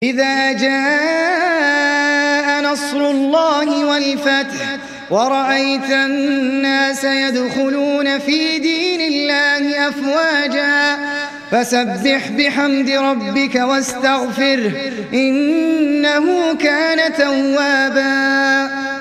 إذا جاء نصر الله والفتح ورأيت الناس يدخلون في دين الله أفواجا فسبح بحمد ربك واستغفره إنه كان توابا.